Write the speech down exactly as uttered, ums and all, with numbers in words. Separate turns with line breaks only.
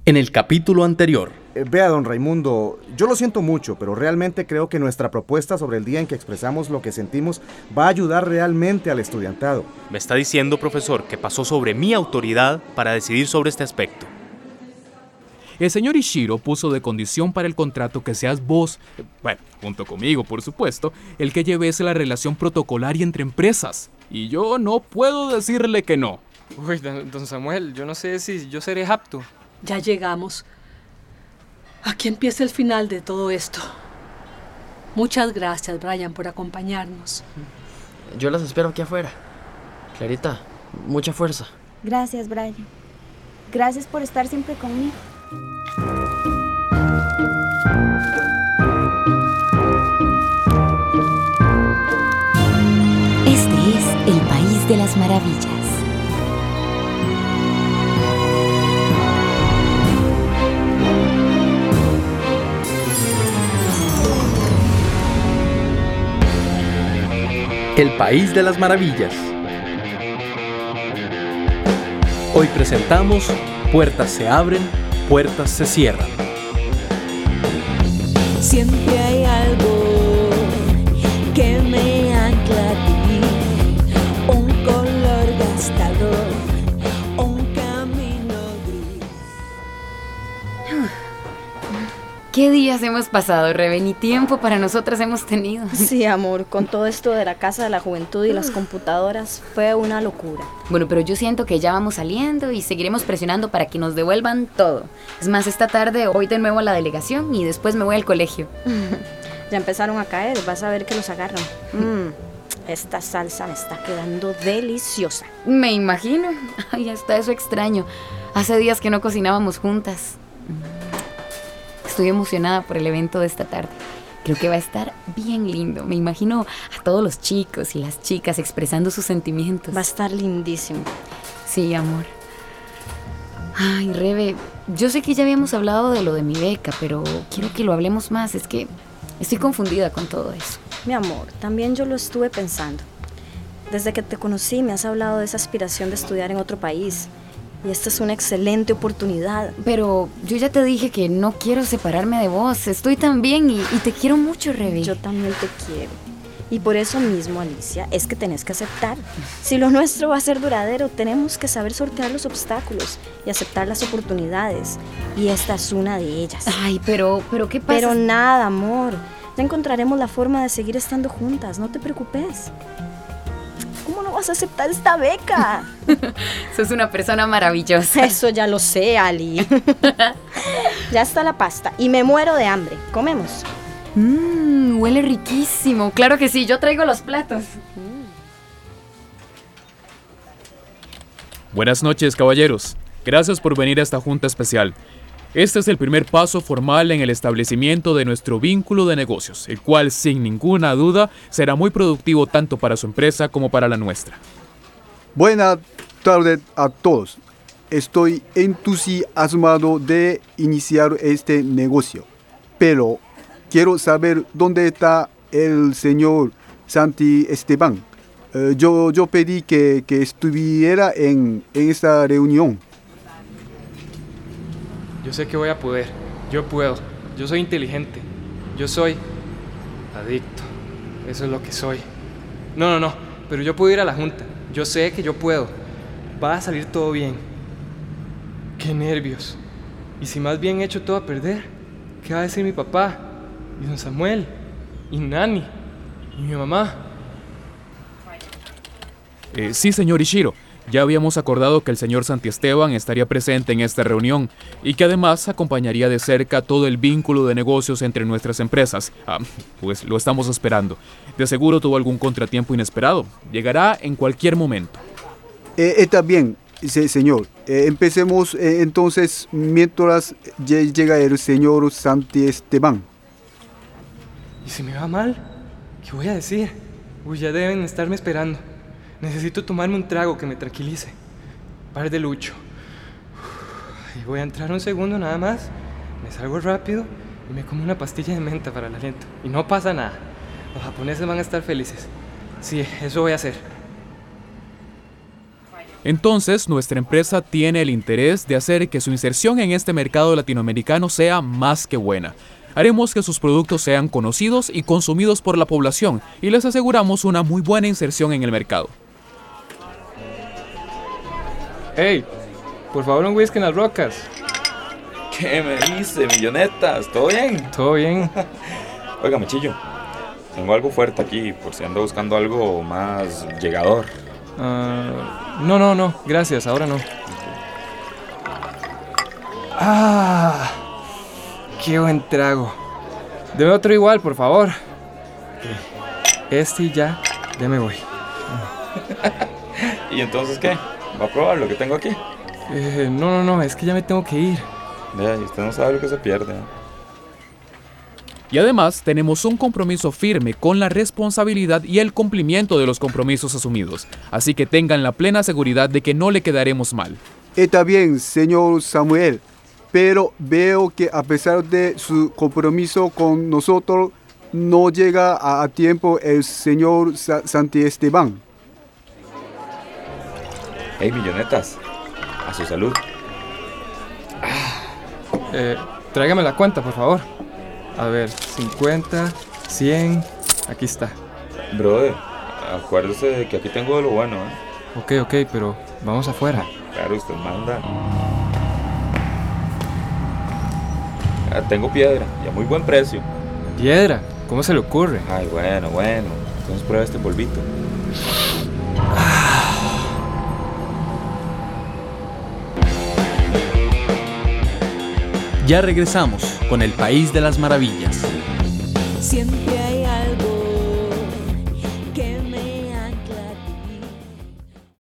En el capítulo anterior.
Eh, vea, don Raimundo, yo lo siento mucho, pero realmente creo que nuestra propuesta sobre el día en que expresamos lo que sentimos va a ayudar realmente al estudiantado.
Me está diciendo, profesor, que pasó sobre mi autoridad para decidir sobre este aspecto.
El señor Ishiro puso de condición para el contrato que seas vos, bueno, junto conmigo, por supuesto, el que lleves la relación protocolaria entre empresas. Y yo no puedo decirle que no.
Uy, don, don Samuel, yo no sé si yo seré apto.
Ya llegamos. Aquí empieza el final de todo esto. Muchas gracias, Brian, por acompañarnos.
Yo las espero aquí afuera. Clarita, mucha fuerza.
Gracias, Brian. Gracias por estar siempre conmigo.
Este es el País de las Maravillas.
El País de las Maravillas. Hoy presentamos Puertas se abren, puertas se cierran.
Siempre hay algo que me ancla a ti, un color gastado, un camino gris.
¿Qué días hemos pasado, Rebe? Ni tiempo para nosotras hemos tenido.
Sí, amor, con todo esto de la Casa de la Juventud y las computadoras fue una locura.
Bueno, pero yo siento que ya vamos saliendo y seguiremos presionando para que nos devuelvan todo. Es más, esta tarde voy de nuevo a la delegación y después me voy al colegio.
Ya empezaron a caer, vas a ver que los agarran. Mm, esta salsa me está quedando deliciosa.
Me imagino. Ay, hasta eso extraño. Hace días que no cocinábamos juntas. Estoy emocionada por el evento de esta tarde. Creo que va a estar bien lindo. Me imagino a todos los chicos y las chicas expresando sus sentimientos.
Va a estar lindísimo.
Sí, amor. Ay, Rebe, yo sé que ya habíamos hablado de lo de mi beca, pero quiero que lo hablemos más. Es que estoy confundida con todo eso.
Mi amor, también yo lo estuve pensando. Desde que te conocí me has hablado de esa aspiración de estudiar en otro país. Y esta es una excelente oportunidad.
Pero yo ya te dije que no quiero separarme de vos. Estoy tan bien y, y te quiero mucho, Rebe.
Yo también te quiero. Y por eso mismo, Alicia, es que tenés que aceptar. Si lo nuestro va a ser duradero, tenemos que saber sortear los obstáculos y aceptar las oportunidades. Y esta es una de ellas.
Ay, pero, pero ¿qué pasa?
Pero nada, amor. Ya encontraremos la forma de seguir estando juntas. No te preocupes. ¿Cómo no vas a aceptar esta beca?
Sos una persona maravillosa.
Eso ya lo sé, Ali. Ya está la pasta y me muero de hambre. ¿Comemos?
Mmm, huele riquísimo. Claro que sí, yo traigo los platos.
Buenas noches, caballeros. Gracias por venir a esta junta especial. Este es el primer paso formal en el establecimiento de nuestro vínculo de negocios, el cual, sin ninguna duda, será muy productivo tanto para su empresa como para la nuestra.
Buenas tardes a todos. Estoy entusiasmado de iniciar este negocio, pero quiero saber dónde está el señor Santi Esteban. Eh, yo, yo pedí que, que estuviera en, en esta reunión.
Yo sé que voy a poder. Yo puedo. Yo soy inteligente. Yo soy adicto. Eso es lo que soy. No, no, no. Pero yo puedo ir a la junta. Yo sé que yo puedo. Va a salir todo bien. Qué nervios. Y si más bien he hecho todo a perder, ¿qué va a decir mi papá? Y don Samuel. Y Nani. Y mi mamá.
Eh, sí, señor Ishiro. Ya habíamos acordado que el señor Santi Esteban estaría presente en esta reunión y que además acompañaría de cerca todo el vínculo de negocios entre nuestras empresas. Ah, pues lo estamos esperando. De seguro tuvo algún contratiempo inesperado. Llegará en cualquier momento.
Eh, está bien, sí, señor. Eh, empecemos eh, entonces mientras llega el señor Santi Esteban.
¿Y si me va mal? ¿Qué voy a decir? Uy, ya deben estarme esperando. Necesito tomarme un trago que me tranquilice. Par de Lucho. Y voy a entrar un segundo nada más. Me salgo rápido y me como una pastilla de menta para el aliento. Y no pasa nada. Los japoneses van a estar felices. Sí, eso voy a hacer.
Entonces, nuestra empresa tiene el interés de hacer que su inserción en este mercado latinoamericano sea más que buena. Haremos que sus productos sean conocidos y consumidos por la población y les aseguramos una muy buena inserción en el mercado.
Hey, por favor un whisky en las rocas.
¿Qué me dice, millonetas? ¿Todo bien?
Todo bien.
Oiga, Mechillo, tengo algo fuerte aquí, por si ando buscando algo más llegador.
Uh, no, no, no, gracias, ahora no. Ah, qué buen trago. Deme otro igual, por favor. Este y ya, ya me voy.
¿Y entonces qué? ¿Va a probar lo que tengo aquí?
Eh, no, no, no, es que ya me tengo que ir.
Vea, y usted no sabe lo que se pierde.
Y además tenemos un compromiso firme con la responsabilidad y el cumplimiento de los compromisos asumidos, así que tengan la plena seguridad de que no le quedaremos mal.
Está bien, señor Samuel, pero veo que a pesar de su compromiso con nosotros, no llega a, a tiempo el señor Sa- Santiesteban.
Hey, millonetas, a su salud.
Eh, tráigame la cuenta, por favor. A ver, cincuenta, cien, aquí está.
Brother, acuérdese de que aquí tengo de lo bueno, ¿eh?
Ok, ok, pero vamos afuera.
Claro, usted manda. Ah, tengo piedra y a muy buen precio.
¿Piedra? ¿Cómo se le ocurre?
Ay, bueno, bueno. Entonces prueba este polvito.
Ya regresamos con el País de las Maravillas.
Siempre